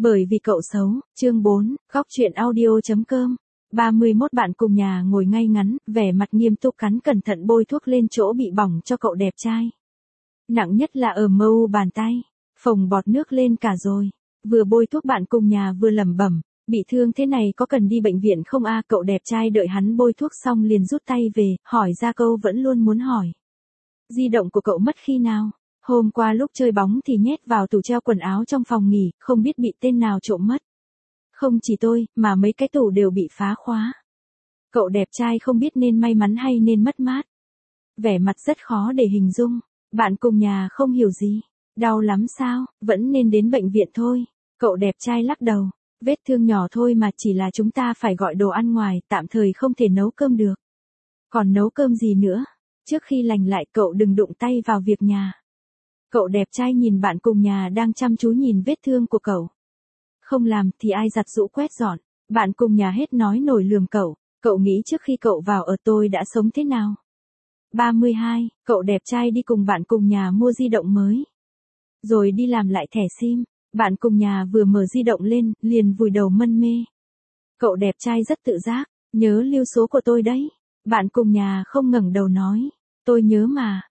Bởi vì cậu xấu, chương 4, góc chuyện audio.com. 31 bạn cùng nhà ngồi ngay ngắn, vẻ mặt nghiêm túc cắn cẩn thận bôi thuốc lên chỗ bị bỏng cho cậu đẹp trai. Nặng nhất là ở mu bàn tay, phồng bọt nước lên cả rồi. Vừa bôi thuốc bạn cùng nhà vừa lẩm bẩm, bị thương thế này có cần đi bệnh viện không a? Cậu đẹp trai đợi hắn bôi thuốc xong liền rút tay về, hỏi ra câu vẫn luôn muốn hỏi. Di động của cậu mất khi nào? Hôm qua lúc chơi bóng thì nhét vào tủ treo quần áo trong phòng nghỉ, không biết bị tên nào trộm mất. Không chỉ tôi, mà mấy cái tủ đều bị phá khóa. Cậu đẹp trai không biết nên may mắn hay nên mất mát. Vẻ mặt rất khó để hình dung. Bạn cùng nhà không hiểu gì. Đau lắm sao, vẫn nên đến bệnh viện thôi. Cậu đẹp trai lắc đầu. Vết thương nhỏ thôi mà, chỉ là chúng ta phải gọi đồ ăn ngoài, tạm thời không thể nấu cơm được. Còn nấu cơm gì nữa? Trước khi lành lại cậu đừng đụng tay vào việc nhà. Cậu đẹp trai nhìn bạn cùng nhà đang chăm chú nhìn vết thương của cậu. Không làm thì ai giặt giũ quét dọn. Bạn cùng nhà hết nói nổi lườm cậu. Cậu nghĩ trước khi cậu vào ở tôi đã sống thế nào? 32, cậu đẹp trai đi cùng bạn cùng nhà mua di động mới. Rồi đi làm lại thẻ SIM. Bạn cùng nhà vừa mở di động lên, liền vùi đầu mân mê. Cậu đẹp trai rất tự giác. Nhớ lưu số của tôi đấy. Bạn cùng nhà không ngẩng đầu nói. Tôi nhớ mà,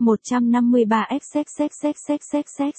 153xxxxxxxx.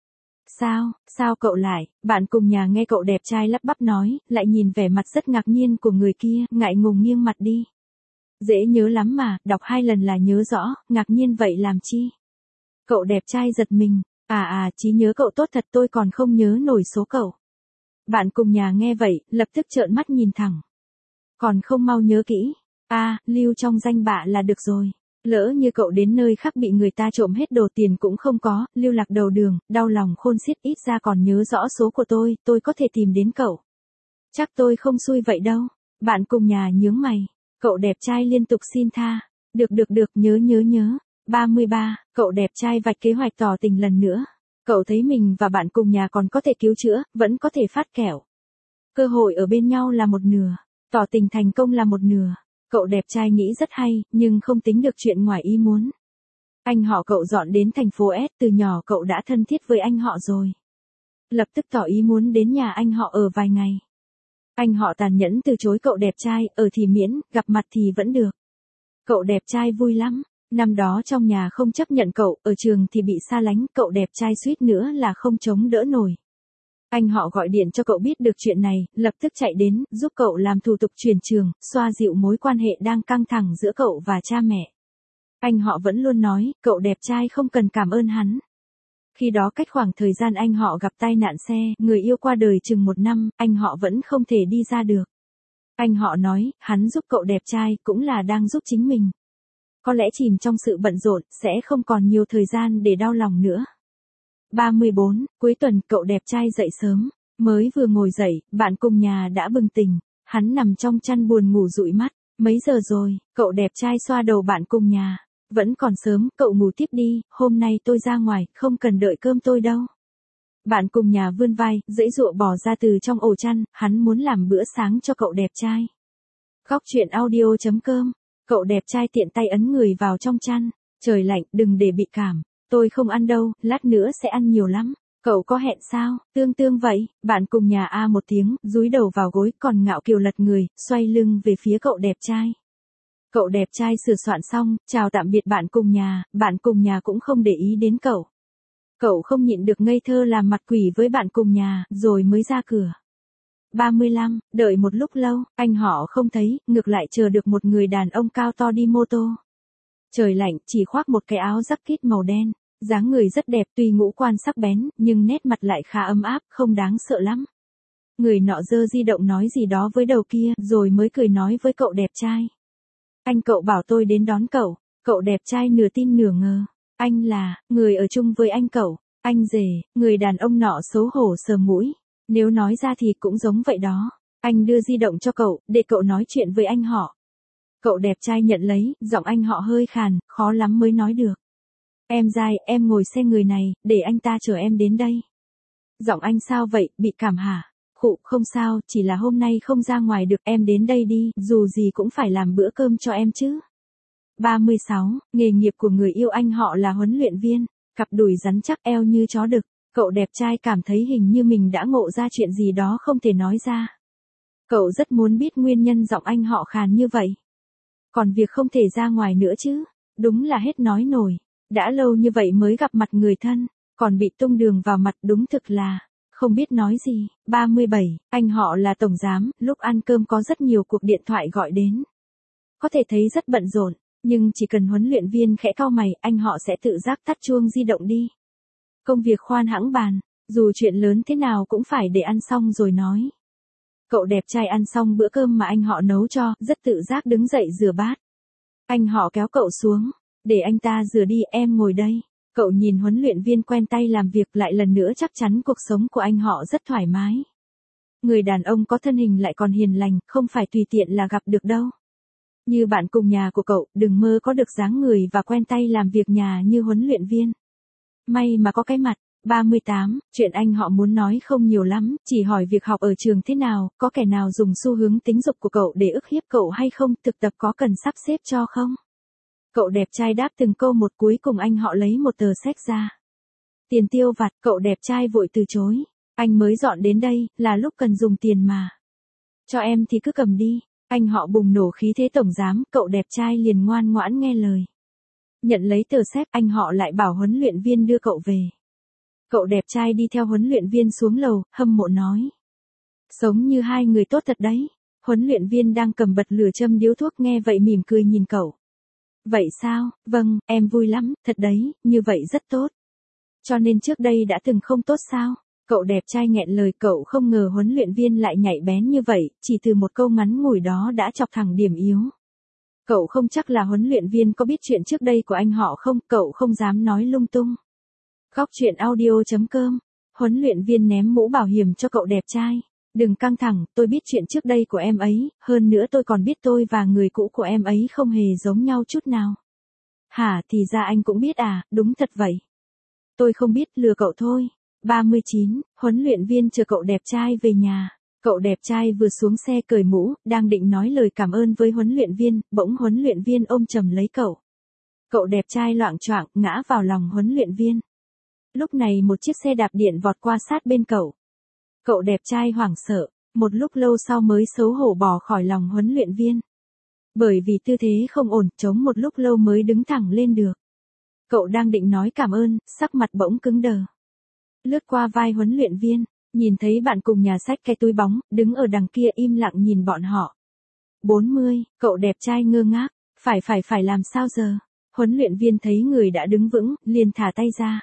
Sao cậu lại? Bạn cùng nhà nghe cậu đẹp trai lắp bắp nói, lại nhìn vẻ mặt rất ngạc nhiên của người kia, ngại ngùng nghiêng mặt đi. Dễ nhớ lắm mà, đọc 2 lần là nhớ rõ, ngạc nhiên vậy làm chi? Cậu đẹp trai giật mình, trí nhớ cậu tốt thật, tôi còn không nhớ nổi số cậu. Bạn cùng nhà nghe vậy, lập tức trợn mắt nhìn thẳng. Còn không mau nhớ kỹ, lưu trong danh bạ là được rồi. Lỡ như cậu đến nơi khác bị người ta trộm hết đồ, tiền cũng không có, lưu lạc đầu đường, đau lòng khôn xiết, ít ra còn nhớ rõ số của tôi có thể tìm đến cậu. Chắc tôi không xui vậy đâu. Bạn cùng nhà nhướng mày. Cậu đẹp trai liên tục xin tha. Được, nhớ. 33, cậu đẹp trai vạch kế hoạch tỏ tình lần nữa. Cậu thấy mình và bạn cùng nhà còn có thể cứu chữa, vẫn có thể phát kẻo. Cơ hội ở bên nhau là một nửa, tỏ tình thành công là một nửa. Cậu đẹp trai nghĩ rất hay, nhưng không tính được chuyện ngoài ý muốn. Anh họ cậu dọn đến thành phố S, từ nhỏ cậu đã thân thiết với anh họ rồi. Lập tức tỏ ý muốn đến nhà anh họ ở vài ngày. Anh họ tàn nhẫn từ chối cậu đẹp trai, ở thì miễn, gặp mặt thì vẫn được. Cậu đẹp trai vui lắm, năm đó trong nhà không chấp nhận cậu, ở trường thì bị xa lánh, cậu đẹp trai suýt nữa là không chống đỡ nổi. Anh họ gọi điện cho cậu biết được chuyện này, lập tức chạy đến, giúp cậu làm thủ tục chuyển trường, xoa dịu mối quan hệ đang căng thẳng giữa cậu và cha mẹ. Anh họ vẫn luôn nói, cậu đẹp trai không cần cảm ơn hắn. Khi đó cách khoảng thời gian anh họ gặp tai nạn xe, người yêu qua đời chừng 1 năm, anh họ vẫn không thể đi ra được. Anh họ nói, hắn giúp cậu đẹp trai cũng là đang giúp chính mình. Có lẽ chìm trong sự bận rộn, sẽ không còn nhiều thời gian để đau lòng nữa. 34, cuối tuần cậu đẹp trai dậy sớm, mới vừa ngồi dậy, bạn cùng nhà đã bừng tỉnh, hắn nằm trong chăn buồn ngủ dụi mắt. Mấy giờ rồi? Cậu đẹp trai xoa đầu bạn cùng nhà. Vẫn còn sớm, cậu ngủ tiếp đi, hôm nay tôi ra ngoài, không cần đợi cơm tôi đâu. Bạn cùng nhà vươn vai, giãy giụa bò ra từ trong ổ chăn, hắn muốn làm bữa sáng cho cậu đẹp trai. Góc chuyện audio.com. Cậu đẹp trai tiện tay ấn người vào trong chăn. Trời lạnh, đừng để bị cảm. Tôi không ăn đâu, lát nữa sẽ ăn nhiều lắm. Cậu có hẹn sao? Tương vậy. Bạn cùng nhà một tiếng, dúi đầu vào gối, còn ngạo kiều lật người, xoay lưng về phía cậu đẹp trai. Cậu đẹp trai sửa soạn xong, chào tạm biệt bạn cùng nhà cũng không để ý đến cậu. Cậu không nhịn được ngây thơ làm mặt quỷ với bạn cùng nhà, rồi mới ra cửa. 35, đợi một lúc lâu, anh họ không thấy, ngược lại chờ được một người đàn ông cao to đi mô tô. Trời lạnh, chỉ khoác một cái áo jacket màu đen, dáng người rất đẹp, tuy ngũ quan sắc bén, nhưng nét mặt lại khá ấm áp, không đáng sợ lắm. Người nọ giơ di động nói gì đó với đầu kia, rồi mới cười nói với cậu đẹp trai. Anh cậu bảo tôi đến đón cậu. Cậu đẹp trai nửa tin nửa ngờ. Anh là, người ở chung với anh cậu. Anh rể, người đàn ông nọ xấu hổ sờ mũi. Nếu nói ra thì cũng giống vậy đó. Anh đưa di động cho cậu, để cậu nói chuyện với anh họ. Cậu đẹp trai nhận lấy, giọng anh họ hơi khàn, khó lắm mới nói được. Em dai, em ngồi xe người này, để anh ta chở em đến đây. Giọng anh sao vậy, bị cảm hả? Khụ, không sao, chỉ là hôm nay không ra ngoài được, em đến đây đi, dù gì cũng phải làm bữa cơm cho em chứ. 36, nghề nghiệp của người yêu anh họ là huấn luyện viên, cặp đùi rắn chắc, eo như chó đực. Cậu đẹp trai cảm thấy hình như mình đã ngộ ra chuyện gì đó không thể nói ra. Cậu rất muốn biết nguyên nhân giọng anh họ khàn như vậy. Còn việc không thể ra ngoài nữa chứ, đúng là hết nói nổi. Đã lâu như vậy mới gặp mặt người thân, còn bị tung đường vào mặt đúng thực là, không biết nói gì. 37, anh họ là tổng giám, lúc ăn cơm có rất nhiều cuộc điện thoại gọi đến. Có thể thấy rất bận rộn, nhưng chỉ cần huấn luyện viên khẽ cau mày, anh họ sẽ tự giác tắt chuông di động đi. Công việc khoan hãng bàn, dù chuyện lớn thế nào cũng phải để ăn xong rồi nói. Cậu đẹp trai ăn xong bữa cơm mà anh họ nấu cho, rất tự giác đứng dậy rửa bát. Anh họ kéo cậu xuống, để anh ta rửa đi, em ngồi đây. Cậu nhìn huấn luyện viên quen tay làm việc, lại lần nữa chắc chắn cuộc sống của anh họ rất thoải mái. Người đàn ông có thân hình lại còn hiền lành, không phải tùy tiện là gặp được đâu. Như bạn cùng nhà của cậu, đừng mơ có được dáng người và quen tay làm việc nhà như huấn luyện viên. May mà có cái mặt. 38, chuyện anh họ muốn nói không nhiều lắm, chỉ hỏi việc học ở trường thế nào, có kẻ nào dùng xu hướng tính dục của cậu để ức hiếp cậu hay không, thực tập có cần sắp xếp cho không? Cậu đẹp trai đáp từng câu một, cuối cùng anh họ lấy một tờ séc ra. Tiền tiêu vặt, cậu đẹp trai vội từ chối. Anh mới dọn đến đây, là lúc cần dùng tiền mà. Cho em thì cứ cầm đi. Anh họ bùng nổ khí thế tổng giám, cậu đẹp trai liền ngoan ngoãn nghe lời. Nhận lấy tờ séc, anh họ lại bảo huấn luyện viên đưa cậu về. Cậu đẹp trai đi theo huấn luyện viên xuống lầu, hâm mộ nói. Sống như hai người tốt thật đấy. Huấn luyện viên đang cầm bật lửa châm điếu thuốc nghe vậy mỉm cười nhìn cậu. Vậy sao, vâng, em vui lắm, thật đấy, như vậy rất tốt. Cho nên trước đây đã từng không tốt sao? Cậu đẹp trai nghẹn lời, cậu không ngờ huấn luyện viên lại nhạy bén như vậy, chỉ từ một câu ngắn ngủi đó đã chọc thẳng điểm yếu. Cậu không chắc là huấn luyện viên có biết chuyện trước đây của anh họ không, cậu không dám nói lung tung. Góc chuyện audio.com, huấn luyện viên ném mũ bảo hiểm cho cậu đẹp trai. Đừng căng thẳng, tôi biết chuyện trước đây của em ấy, hơn nữa tôi còn biết tôi và người cũ của em ấy không hề giống nhau chút nào. Hả, thì ra anh cũng biết à, đúng thật vậy. Tôi không biết, lừa cậu thôi. 39, huấn luyện viên chờ cậu đẹp trai về nhà. Cậu đẹp trai vừa xuống xe cởi mũ, đang định nói lời cảm ơn với huấn luyện viên, bỗng huấn luyện viên ôm chầm lấy cậu. Cậu đẹp trai loạng choạng ngã vào lòng huấn luyện viên. Lúc này một chiếc xe đạp điện vọt qua sát bên cậu. Cậu đẹp trai hoảng sợ, một lúc lâu sau mới xấu hổ bỏ khỏi lòng huấn luyện viên. Bởi vì tư thế không ổn, chống một lúc lâu mới đứng thẳng lên được. Cậu đang định nói cảm ơn, sắc mặt bỗng cứng đờ. Lướt qua vai huấn luyện viên, nhìn thấy bạn cùng nhà xách cái túi bóng, đứng ở đằng kia im lặng nhìn bọn họ. 40, cậu đẹp trai ngơ ngác, phải làm sao giờ? Huấn luyện viên thấy người đã đứng vững, liền thả tay ra.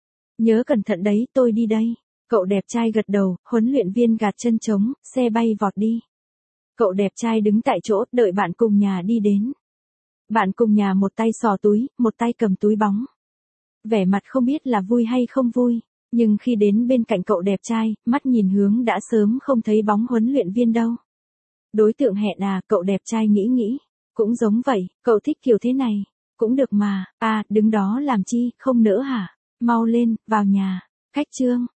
Nhớ cẩn thận đấy, tôi đi đây. Cậu đẹp trai gật đầu, huấn luyện viên gạt chân trống, xe bay vọt đi. Cậu đẹp trai đứng tại chỗ, đợi bạn cùng nhà đi đến. Bạn cùng nhà một tay xò túi, một tay cầm túi bóng. Vẻ mặt không biết là vui hay không vui, nhưng khi đến bên cạnh cậu đẹp trai, mắt nhìn hướng đã sớm không thấy bóng huấn luyện viên đâu. Đối tượng hẹn à, cậu đẹp trai nghĩ. Cũng giống vậy, cậu thích kiểu thế này. Cũng được mà, à, đứng đó làm chi, không nỡ hả? Mau lên, vào nhà. Khách trương.